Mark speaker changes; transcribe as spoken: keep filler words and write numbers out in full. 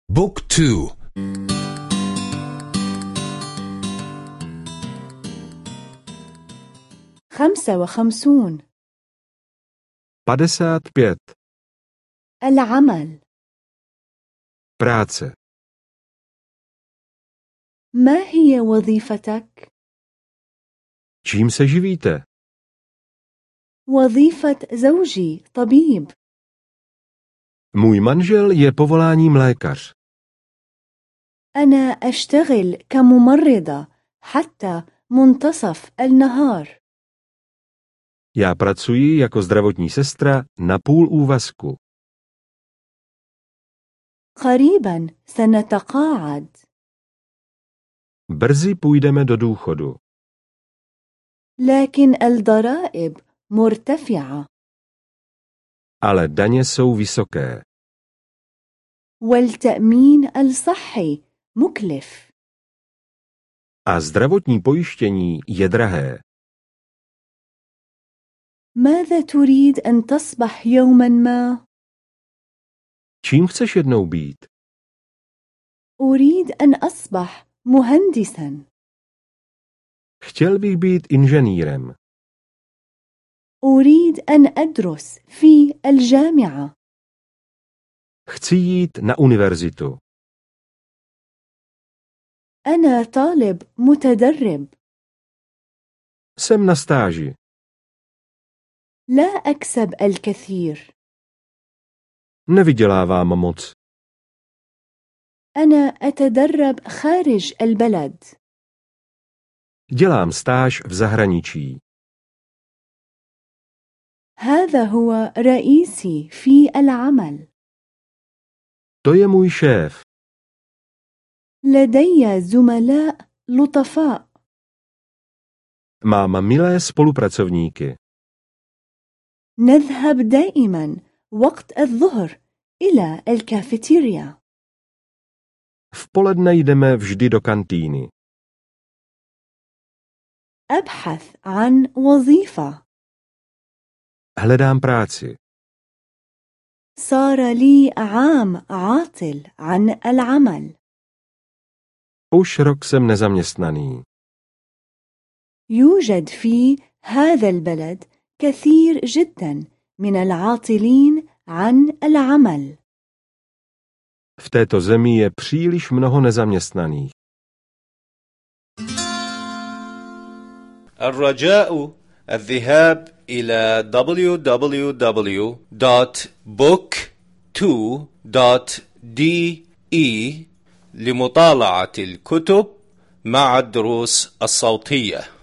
Speaker 1: بوك تو.
Speaker 2: خمسة وخمسون.
Speaker 3: padesát pět.
Speaker 2: العمل.
Speaker 3: Práce.
Speaker 2: ما هي وظيفتك؟
Speaker 3: Čím se živíte?
Speaker 2: وظيفة زوجي طبيب.
Speaker 3: Můj manžel je povoláním lékař.
Speaker 2: أنا أشتغل كممرضة حتى منتصف النهار.
Speaker 3: Já pracuji jako zdravotní sestra na půl úvazku.
Speaker 2: قريبا سنتقاعد.
Speaker 3: Brzy půjdeme do důchodu.
Speaker 2: لكن الضرائب مرتفعة.
Speaker 3: Ale daně jsou vysoké.
Speaker 2: والتأمين الصحي مكلف.
Speaker 3: A zdravotní pojištění je drahé.
Speaker 2: ماذا تريد أن تصبح يوما ما؟
Speaker 3: Čím chceš jednou být?
Speaker 2: أريد أن أصبح مهندسا.
Speaker 3: Chtěl bych být inženýrem.
Speaker 2: أريد أن أدرس في الجامعة.
Speaker 3: Chci jít na univerzitu.
Speaker 2: أنا طالب متدرب.
Speaker 3: Jsem na stáži.
Speaker 2: لا أكسب الكثير.
Speaker 3: Nevydělávám moc.
Speaker 2: أنا أتدرب خارج البلد.
Speaker 3: Dělám stáž v zahraničí.
Speaker 2: هذا هو رئيسي في العمل.
Speaker 3: To je můj šéf.
Speaker 2: لدي زملاء لطفاء.
Speaker 3: Mám milé spolupracovníky.
Speaker 2: نذهب دائما وقت الظهر إلى الكافيتيريا.
Speaker 3: V poledne jdeme vždy do kantýny.
Speaker 2: أبحث عن وظيفة.
Speaker 3: Hledám práci.
Speaker 2: صار لي عام عاطل عن العمل.
Speaker 3: Už rok jsem nezaměstnaný.
Speaker 2: يوجد في هذا البلد كثير جدا من العاطلين عن العمل.
Speaker 3: V této zemi je příliš mnoho nezaměstnaných.
Speaker 4: الرجاء الذهاب إلى دبليو دبليو دبليو دوت بوك تو دوت دي إي لمطالعة الكتب مع الدروس الصوتية.